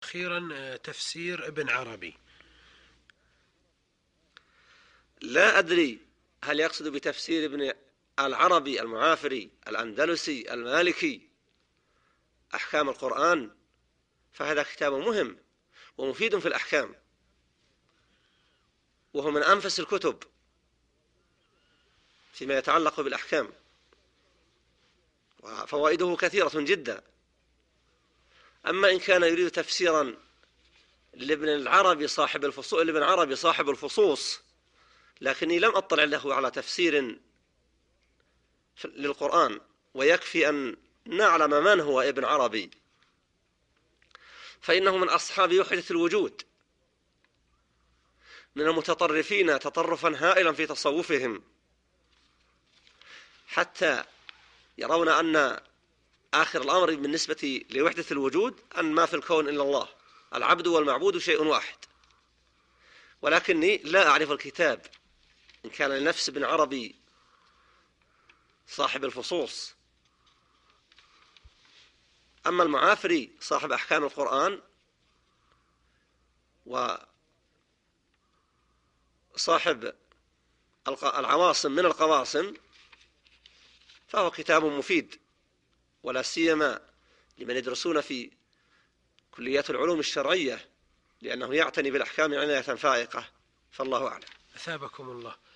أخيرا تفسير ابن عربي. لا أدري هل يقصد بتفسير ابن العربي المعافري الأندلسي المالكي أحكام القرآن، فهذا كتاب مهم ومفيد في الأحكام، وهو من أنفس الكتب فيما يتعلق بالأحكام، وفوائده كثيرة جدا. أما إن كان يريد تفسيرا لابن العربي صاحب الفصوص، لكني لم أطلع له على تفسير للقرآن، ويكفي أن نعلم من هو ابن عربي، فإنه من أصحاب وحدة الوجود، من المتطرفين تطرفا هائلا في تصوفهم، حتى يرون أن آخر الأمر بالنسبة لوحدة الوجود أن ما في الكون إلا الله، العبد والمعبود شيء واحد. ولكني لا أعرف الكتاب إن كان لنفس ابن عربي صاحب الفصوص. أما المعافري صاحب أحكام القرآن وصاحب العواصم من القواصم، فهو كتاب مفيد، ولا سيما لمن يدرسون في كليات العلوم الشرعية، لأنه يعتني بالأحكام عناية فائقة. فالله أعلم. أثابكم الله.